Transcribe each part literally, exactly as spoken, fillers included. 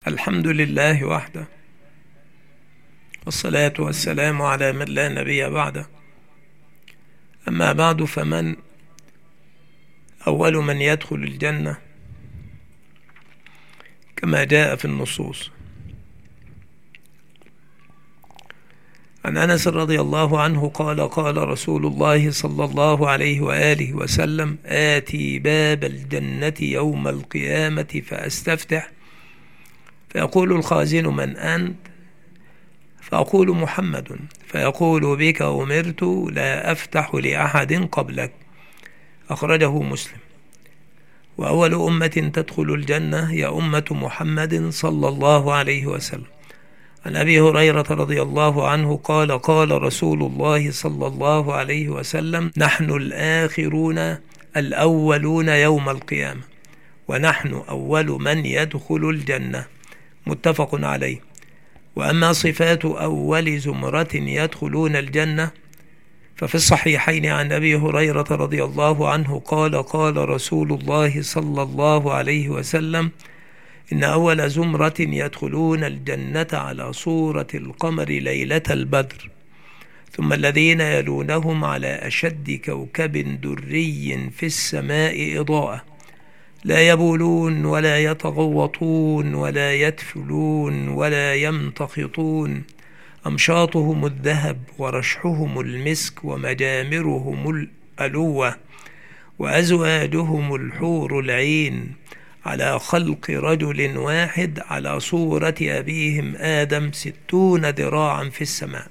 الحمد لله وحده، والصلاة والسلام على من لا نبي بعده. أما بعد، فمن أول من يدخل الجنة كما جاء في النصوص. عن أنس رضي الله عنه قال: قال رسول الله صلى الله عليه وآله وسلم: آتي باب الجنة يوم القيامة فأستفتح، فيقول الخازن: من أنت؟ فأقول: محمد. فيقول: بك أمرت لا أفتح لأحد قبلك. أخرجه مسلم. وأول أمة تدخل الجنة هي أمة محمد صلى الله عليه وسلم. عن أبي هريرة رضي الله عنه قال: قال رسول الله صلى الله عليه وسلم: نحن الآخرون الأولون يوم القيامة، ونحن أول من يدخل الجنة. متفق عليه. وأما صفات أول زمرة يدخلون الجنة ففي الصحيحين عن أبي هريرة رضي الله عنه قال: قال رسول الله صلى الله عليه وسلم: إن أول زمرة يدخلون الجنة على صورة القمر ليلة البدر، ثم الذين يلونهم على أشد كوكب دري في السماء إضاءة، لا يبولون ولا يتغوطون ولا يتفلون ولا يمتخطون، أمشاطهم الذهب ورشحهم المسك ومجامرهم الألوة، وأزواجهم الحور العين، على خلق رجل واحد على صورة أبيهم آدم ستون ذراعا في السماء.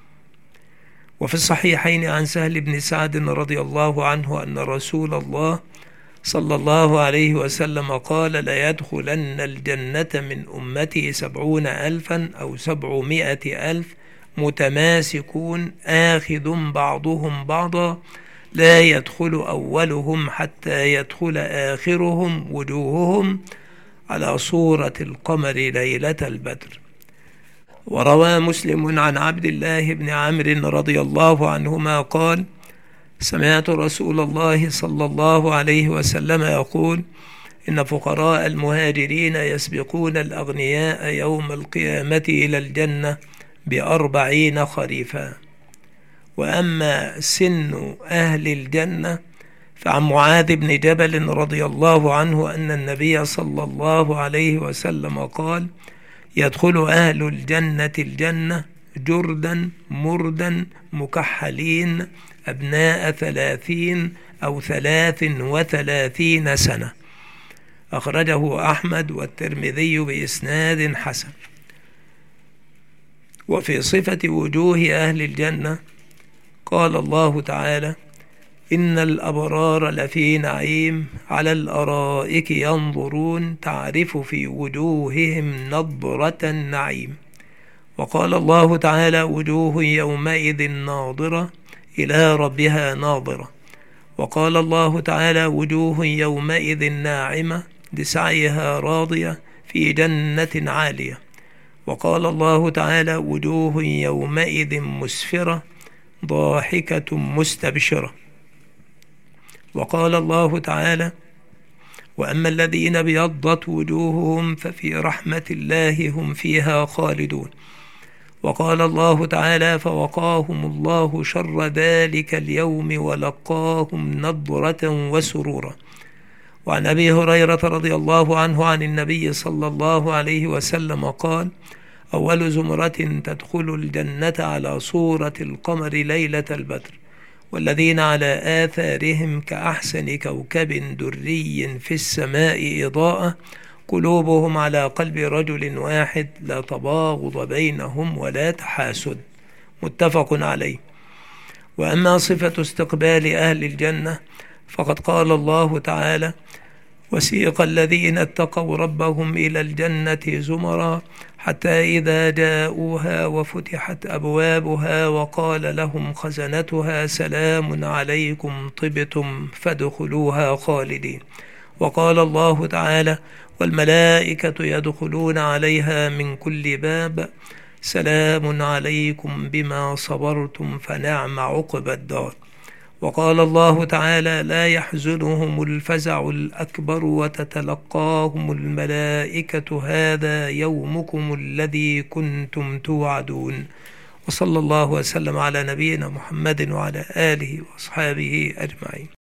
وفي الصحيحين عن سهل بن سعد رضي الله عنه أن رسول الله صلى الله عليه وسلم قال: لا يدخلن الجنة من أمتي سبعون ألفا أو سبعمائة ألف متماسكون آخذ بعضهم بعضا، لا يدخل أولهم حتى يدخل آخرهم، وجوههم على صورة القمر ليلة البدر. وروى مسلم عن عبد الله بن عمرو رضي الله عنهما قال: سمعت رسول الله صلى الله عليه وسلم يقول: إن فقراء المهاجرين يسبقون الأغنياء يوم القيامة إلى الجنة بأربعين خريفا. وأما سن أهل الجنة فعن معاذ بن جبل رضي الله عنه أن النبي صلى الله عليه وسلم قال: يدخل أهل الجنة الجنة جردا مردا مكحلين أبناء ثلاثين أو ثلاث وثلاثين سنة. أخرجه أحمد والترمذي بإسناد حسن. وفي صفة وجوه أهل الجنة قال الله تعالى: إن الأبرار لفي نعيم على الأرائك ينظرون تعرف في وجوههم نضرة النعيم. وقال الله تعالى: وجوه يومئذ ناظرة إلى ربها ناظرة. وقال الله تعالى: وجوه يومئذ ناعمة لسعيها راضية في جنة عالية. وقال الله تعالى: وجوه يومئذ مسفرة ضاحكة مستبشرة. وقال الله تعالى: وأما الذين ابيضت وجوههم ففي رحمة الله هم فيها خالدون. وقال الله تعالى: فوقاهم الله شر ذلك اليوم ولقاهم نضرة وسرورا. وعن أبي هريرة رضي الله عنه عن النبي صلى الله عليه وسلم قال: أول زمرة تدخل الجنة على صورة القمر ليلة البدر، والذين على آثارهم كأحسن كوكب دري في السماء إضاءة، قلوبهم على قلب رجل واحد، لا تباغض بينهم ولا تحاسد. متفق عليه. وأما صفة استقبال أهل الجنة فقد قال الله تعالى: وسيق الذين اتقوا ربهم إلى الجنة زمرا حتى إذا جاءوها وفتحت أبوابها وقال لهم خزنتها سلام عليكم طبتم فادخلوها خالدين. وقال الله تعالى: والملائكة يدخلون عليها من كل باب سلام عليكم بما صبرتم فنعم عقبى الدار. وقال الله تعالى: لا يحزنهم الفزع الأكبر وتتلقاهم الملائكة هذا يومكم الذي كنتم توعدون. وصلى الله وسلم على نبينا محمد وعلى آله وأصحابه أجمعين.